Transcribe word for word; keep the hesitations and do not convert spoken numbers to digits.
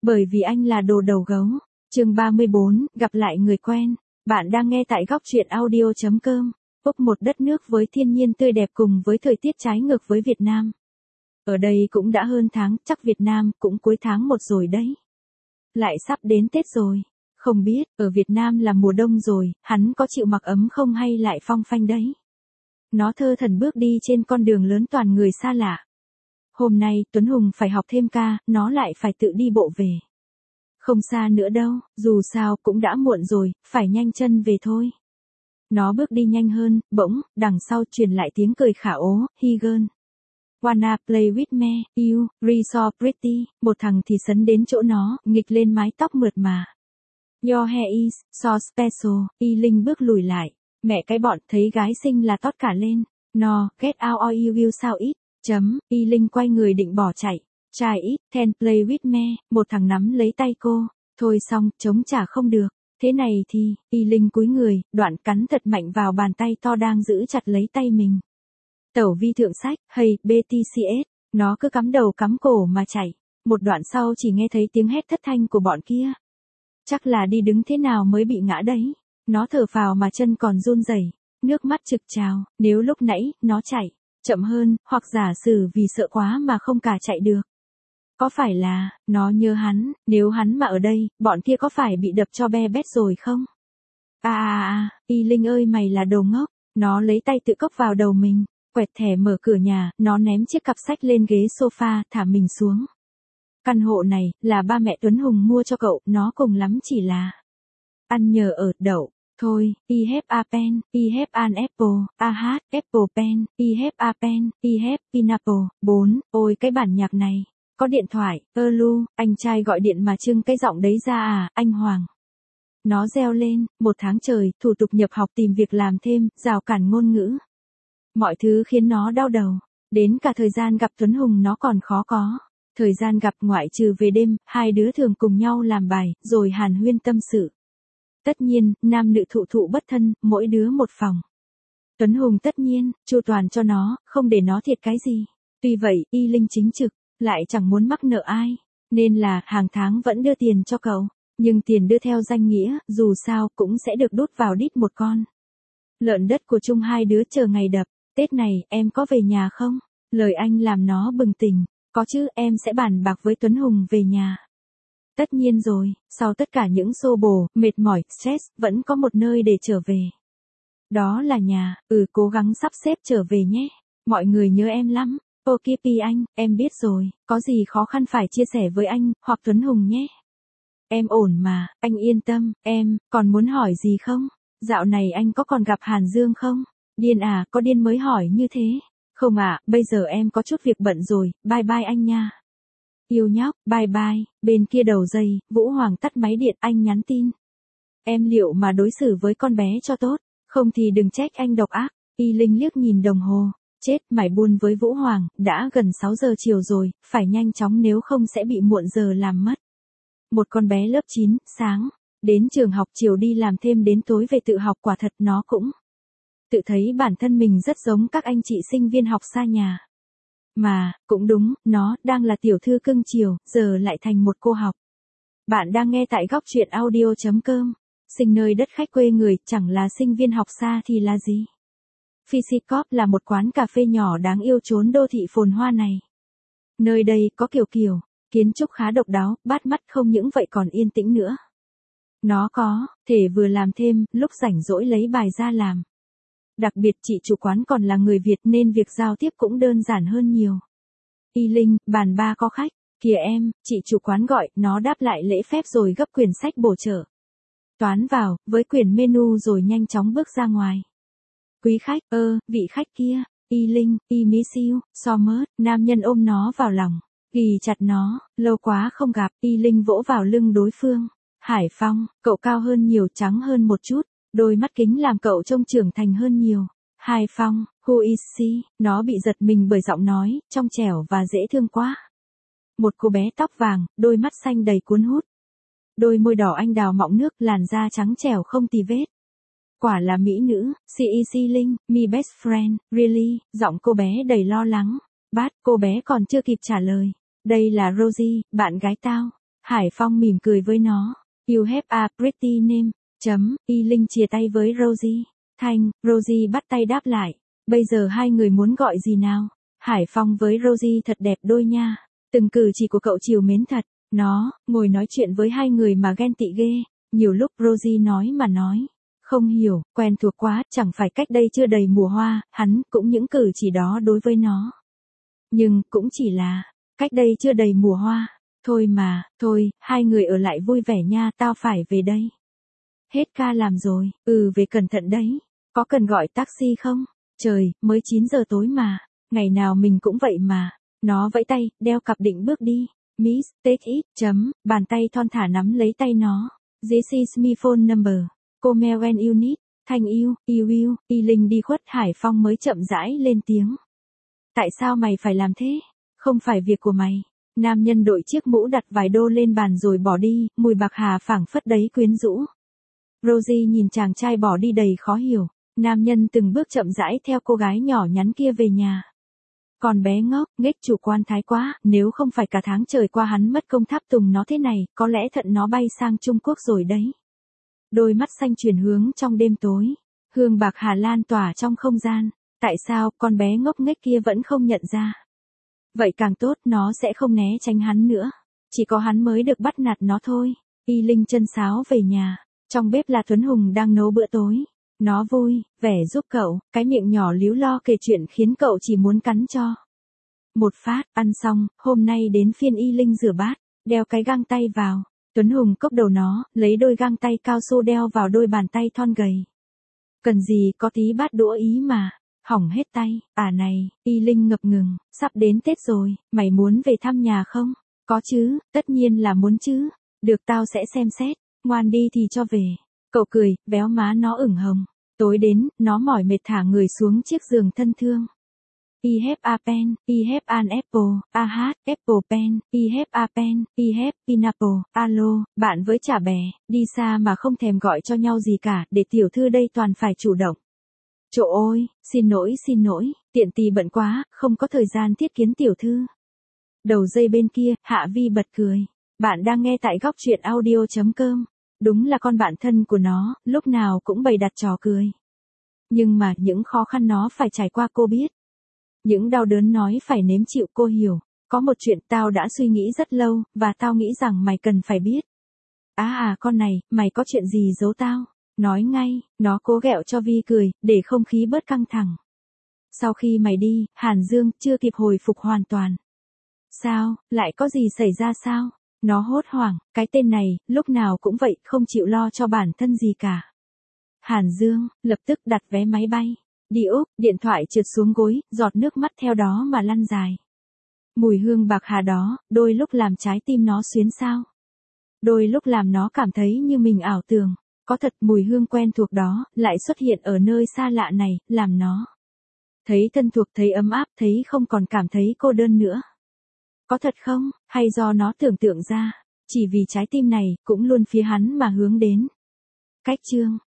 Bởi vì anh là đồ đầu gấu. Chương ba mươi bốn, gặp lại người quen. Bạn đang nghe tại góc truyện audio chấm com. Úc, một đất nước với thiên nhiên tươi đẹp cùng với thời tiết trái ngược với Việt Nam. Ở đây cũng đã hơn tháng, chắc Việt Nam cũng cuối tháng một rồi đấy. Lại sắp đến Tết rồi. Không biết, ở Việt Nam là mùa đông rồi, hắn có chịu mặc ấm không hay lại phong phanh đấy. Nó thơ thẩn bước đi trên con đường lớn toàn người xa lạ. Hôm nay, Tuấn Hùng phải học thêm ca, nó lại phải tự đi bộ về. Không xa nữa đâu, dù sao cũng đã muộn rồi, phải nhanh chân về thôi. Nó bước đi nhanh hơn, bỗng, đằng sau truyền lại tiếng cười khả ố, hi girl. Wanna play with me, you, re so pretty, một thằng thì sấn đến chỗ nó, nghịch lên mái tóc mượt mà. Your hair is so special, Y Linh bước lùi lại. Mẹ cái bọn, thấy gái xinh là tót cả lên. No, get out or you will sao ít. Chấm, Y Linh quay người định bỏ chạy. Try it, can play with me, một thằng nắm lấy tay cô. Thôi xong, chống trả không được. Thế này thì, Y Linh cúi người, đoạn cắn thật mạnh vào bàn tay to đang giữ chặt lấy tay mình. Tẩu vi thượng sách, hay, bê tê xê ét, nó cứ cắm đầu cắm cổ mà chạy. Một đoạn sau chỉ nghe thấy tiếng hét thất thanh của bọn kia. Chắc là đi đứng thế nào mới bị ngã đấy. Nó thở phào mà chân còn run rẩy, nước mắt trực trào, nếu lúc nãy, nó chạy chậm hơn, hoặc giả sử vì sợ quá mà không cả chạy được. Có phải là, nó nhớ hắn, nếu hắn mà ở đây, bọn kia có phải bị đập cho be bét rồi không? À à à, Y Linh ơi mày là đồ ngốc, nó lấy tay tự cốc vào đầu mình, quẹt thẻ mở cửa nhà, nó ném chiếc cặp sách lên ghế sofa, thả mình xuống. Căn hộ này, là ba mẹ Tuấn Hùng mua cho cậu, nó cùng lắm chỉ là ăn nhờ ở đậu. Thôi, I have a pen, I have an apple, a hat, apple pen, I have a pen, I have pineapple. Bốn, ôi cái bản nhạc này. Có điện thoại, ơ lu, anh trai gọi điện mà trưng cái giọng đấy ra à, anh Hoàng. Nó reo lên, một tháng trời, thủ tục nhập học tìm việc làm thêm, rào cản ngôn ngữ. Mọi thứ khiến nó đau đầu. Đến cả thời gian gặp Tuấn Hùng nó còn khó có. Thời gian gặp ngoại trừ về đêm, hai đứa thường cùng nhau làm bài, rồi hàn huyên tâm sự. Tất nhiên, nam nữ thụ thụ bất thân, mỗi đứa một phòng. Tuấn Hùng tất nhiên, chu toàn cho nó, không để nó thiệt cái gì. Tuy vậy, Y Linh chính trực, lại chẳng muốn mắc nợ ai. Nên là, hàng tháng vẫn đưa tiền cho cậu. Nhưng tiền đưa theo danh nghĩa, dù sao, cũng sẽ được đút vào đít một con. Lợn đất của chung hai đứa chờ ngày đập. Tết này, em có về nhà không? Lời anh làm nó bừng tỉnh. Có chứ, em sẽ bàn bạc với Tuấn Hùng về nhà. Tất nhiên rồi, sau tất cả những xô bồ, mệt mỏi, stress, vẫn có một nơi để trở về. Đó là nhà, ừ cố gắng sắp xếp trở về nhé. Mọi người nhớ em lắm. Ok Pi anh, em biết rồi, có gì khó khăn phải chia sẻ với anh, hoặc Tuấn Hùng nhé. Em ổn mà, anh yên tâm, em, còn muốn hỏi gì không? Dạo này anh có còn gặp Hàn Dương không? Điên à, có điên mới hỏi như thế. Không ạ, à, bây giờ em có chút việc bận rồi, bye bye anh nha. Yêu nhóc, bye bye. Bên kia đầu dây, Vũ Hoàng tắt máy điện, anh nhắn tin. Em liệu mà đối xử với con bé cho tốt, không thì đừng trách anh độc ác. Y Linh liếc nhìn đồng hồ, chết, mải buôn với Vũ Hoàng, đã gần sáu giờ chiều rồi, phải nhanh chóng nếu không sẽ bị muộn giờ làm mất. Một con bé lớp chín, sáng, đến trường học chiều đi làm thêm đến tối về tự học, quả thật nó cũng tự thấy bản thân mình rất giống các anh chị sinh viên học xa nhà. Mà, cũng đúng, nó đang là tiểu thư cưng chiều, giờ lại thành một cô học. Bạn đang nghe tại góc truyện audio chấm com. Sinh nơi đất khách quê người, chẳng là sinh viên học xa thì là gì? Physicorp là một quán cà phê nhỏ đáng yêu chốn đô thị phồn hoa này. Nơi đây có kiểu kiểu, kiến trúc khá độc đáo, bắt mắt không những vậy còn yên tĩnh nữa. Nó có thể vừa làm thêm, lúc rảnh rỗi lấy bài ra làm. Đặc biệt chị chủ quán còn là người Việt nên việc giao tiếp cũng đơn giản hơn nhiều. Y Linh, bàn ba có khách, kìa em, chị chủ quán gọi, nó đáp lại lễ phép rồi gấp quyển sách bổ trợ. Toán vào, với quyển menu rồi nhanh chóng bước ra ngoài. Quý khách, ơ, vị khách kia, Y Linh, I miss you, so much, nam nhân ôm nó vào lòng, ghì chặt nó, lâu quá không gặp, Y Linh vỗ vào lưng đối phương. Hải Phong, cậu cao hơn nhiều, trắng hơn một chút. Đôi mắt kính làm cậu trông trưởng thành hơn nhiều. Hải Phong, who is she? Nó bị giật mình bởi giọng nói, trong trẻo và dễ thương quá. Một cô bé tóc vàng, đôi mắt xanh đầy cuốn hút. Đôi môi đỏ anh đào mọng nước, làn da trắng trẻo không tì vết. Quả là mỹ nữ, she is she Linh, me best friend, really, giọng cô bé đầy lo lắng. Bát, cô bé còn chưa kịp trả lời. Đây là Rosie, bạn gái tao. Hải Phong mỉm cười với nó. You have a pretty name. Chấm, Y Linh chia tay với Rosie. Thanh, Rosie bắt tay đáp lại. Bây giờ hai người muốn gọi gì nào? Hải Phong với Rosie thật đẹp đôi nha. Từng cử chỉ của cậu chiều mến thật. Nó, ngồi nói chuyện với hai người mà ghen tị ghê. Nhiều lúc Rosie nói mà nói. Không hiểu, quen thuộc quá, chẳng phải cách đây chưa đầy mùa hoa, hắn cũng những cử chỉ đó đối với nó. Nhưng, cũng chỉ là, cách đây chưa đầy mùa hoa. Thôi mà, thôi, hai người ở lại vui vẻ nha, tao phải về đây. Hết ca làm rồi, ừ về cẩn thận đấy. Có cần gọi taxi không? Trời, mới chín giờ tối mà. Ngày nào mình cũng vậy mà. Nó vẫy tay, đeo cặp định bước đi. Miss, take it, chấm, bàn tay thon thả nắm lấy tay nó. This is my phone number. Call me when you need. Thanh yêu, yêu yêu, Y Linh đi khuất. Hải Phong mới chậm rãi lên tiếng. Tại sao mày phải làm thế? Không phải việc của mày. Nam nhân đội chiếc mũ đặt vài đô lên bàn rồi bỏ đi, mùi bạc hà phảng phất đấy quyến rũ. Rosie nhìn chàng trai bỏ đi đầy khó hiểu. Nam nhân từng bước chậm rãi theo cô gái nhỏ nhắn kia về nhà. Còn bé ngốc, nghếch chủ quan thái quá, nếu không phải cả tháng trời qua hắn mất công tháp tùng nó thế này, có lẽ thận nó bay sang Trung Quốc rồi đấy. Đôi mắt xanh chuyển hướng trong đêm tối. Hương bạc hà lan tỏa trong không gian. Tại sao con bé ngốc nghếch kia vẫn không nhận ra? Vậy càng tốt, nó sẽ không né tránh hắn nữa. Chỉ có hắn mới được bắt nạt nó thôi. Y Linh chân sáo về nhà. Trong bếp là Tuấn Hùng đang nấu bữa tối. Nó vui, vẻ giúp cậu, cái miệng nhỏ líu lo kể chuyện khiến cậu chỉ muốn cắn cho. Một phát, ăn xong, hôm nay đến phiên Y Linh rửa bát, đeo cái găng tay vào. Tuấn Hùng cốc đầu nó, lấy đôi găng tay cao su đeo vào đôi bàn tay thon gầy. Cần gì có tí bát đũa ý mà. Hỏng hết tay, à này, Y Linh ngập ngừng, sắp đến Tết rồi, mày muốn về thăm nhà không? Có chứ, tất nhiên là muốn chứ. Được tao sẽ xem xét, ngoan đi thì cho về. Cậu cười, véo má nó ửng hồng. Tối đến, nó mỏi mệt thả người xuống chiếc giường thân thương. I have a pen, I have an apple, a hat, apple pen, I have a pen, I have pineapple, alo, bạn với chả bè, đi xa mà không thèm gọi cho nhau gì cả, để tiểu thư đây toàn phải chủ động. Trời ơi, xin lỗi xin lỗi, tiện tì bận quá, không có thời gian thiết kiến tiểu thư. Đầu dây bên kia, Hạ Vi bật cười. Bạn đang nghe tại góc truyện audio chấm com. Đúng là con bạn thân của nó, lúc nào cũng bày đặt trò cười. Nhưng mà những khó khăn nó phải trải qua cô biết. Những đau đớn nói phải nếm chịu cô hiểu. Có một chuyện tao đã suy nghĩ rất lâu, và tao nghĩ rằng mày cần phải biết. À à con này, mày có chuyện gì giấu tao? Nói ngay, nó cố ghẹo cho Vi cười, để không khí bớt căng thẳng. Sau khi mày đi, Hàn Dương chưa kịp hồi phục hoàn toàn. Sao, lại có gì xảy ra sao? Nó hốt hoảng, cái tên này, lúc nào cũng vậy, không chịu lo cho bản thân gì cả. Hàn Dương, lập tức đặt vé máy bay. Đi Úc, điện thoại trượt xuống gối, giọt nước mắt theo đó mà lăn dài. Mùi hương bạc hà đó, đôi lúc làm trái tim nó xuyến xao. Đôi lúc làm nó cảm thấy như mình ảo tưởng. Có thật mùi hương quen thuộc đó, lại xuất hiện ở nơi xa lạ này, làm nó thấy thân thuộc, thấy ấm áp, thấy không còn cảm thấy cô đơn nữa. Có thật không, hay do nó tưởng tượng ra, chỉ vì trái tim này, cũng luôn phía hắn mà hướng đến. Cách chương